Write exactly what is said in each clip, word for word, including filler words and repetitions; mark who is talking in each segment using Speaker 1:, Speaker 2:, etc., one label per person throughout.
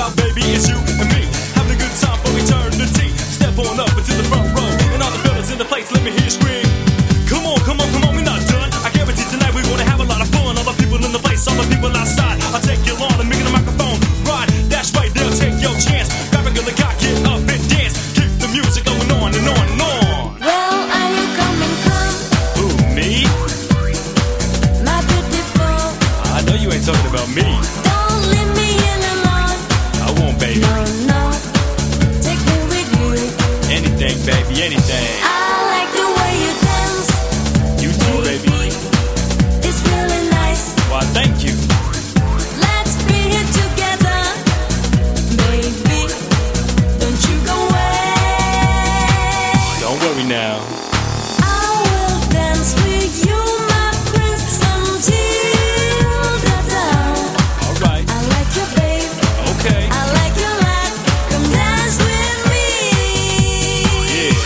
Speaker 1: about, baby, it's you and me. Having a good time for eternity. Step on up into the front row. And all the fellas in the place, let me hear you scream. Come on, come on, come on, we're not done. I guarantee tonight we're gonna have a lot of fun. All the people in the place, all the people outside. I'll take you on and make it a microphone. Right, that's right, they'll take your chance. Grab a girl, the guy, get up and dance. Keep the music going on and on and on.
Speaker 2: Well, are you coming from?
Speaker 1: Who, me?
Speaker 2: My beautiful.
Speaker 1: I know you ain't talking about me.
Speaker 2: Don't leave me in alone.
Speaker 1: I won't, baby.
Speaker 2: No, no, take me with you.
Speaker 1: Anything, baby, anything.
Speaker 2: I like the way you dance.
Speaker 1: You too, baby.
Speaker 2: It's really nice.
Speaker 1: Why, thank you.
Speaker 2: Let's be here together, baby. Don't you go away.
Speaker 1: Don't worry now.
Speaker 2: I will dance with you, my prince, until the dawn.
Speaker 1: All right.
Speaker 2: I like you, babe.
Speaker 1: Okay.
Speaker 2: I like your life. Come dance with me.
Speaker 1: Yeah.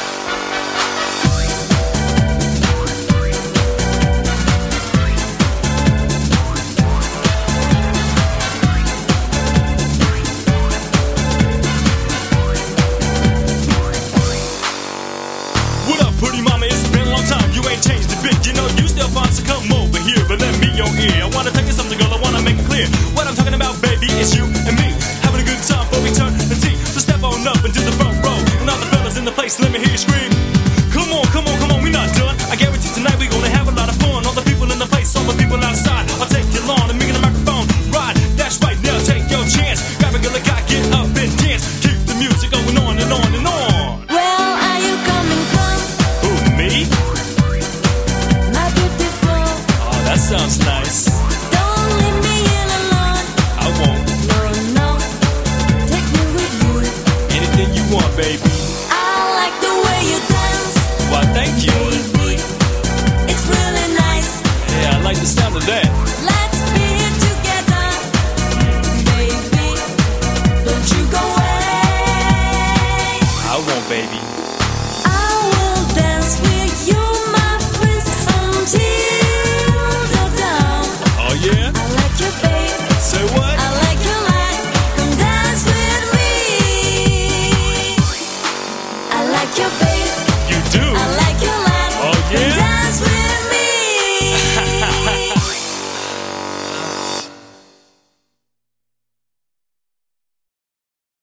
Speaker 1: What up, pretty mama? It's been a long time. You ain't changed a bit. You know you still fine, so come over here. But let me your ear. I wanna tell you something, girl. I wanna make it clear. What I'm talking about, baby, is you and me having a good time for eternity. So step on up into the front row, and all the fellas in the place, let me hear you scream. Come on, come on, come on, we're not done. I guarantee tonight we're gonna have a lot of fun. All the people in the place, all the people outside. I'll take you on and make it a microphone. Right, that's right. Now take your chance. Grab a girl, the guy, get up and dance. Keep the music going on and on and on.
Speaker 2: Well, are you coming from?
Speaker 1: Who, me?
Speaker 2: My beautiful.
Speaker 1: Oh, that sounds nice.
Speaker 2: Don't leave me in alone.
Speaker 1: I won't.
Speaker 2: No, no, take me with you.
Speaker 1: Anything you want, baby.
Speaker 2: I like the way you dance,
Speaker 1: Why, thank you.
Speaker 2: baby. It's really nice.
Speaker 1: Yeah, I like the sound of that.
Speaker 2: Let's be here together, baby. Don't you go away.
Speaker 1: I won't, baby.
Speaker 2: I will dance with you, my princess, until the dawn.
Speaker 1: Oh, yeah?
Speaker 2: I like you, babe.
Speaker 1: Say what?
Speaker 2: I like your life. Come dance with me. I like your babe.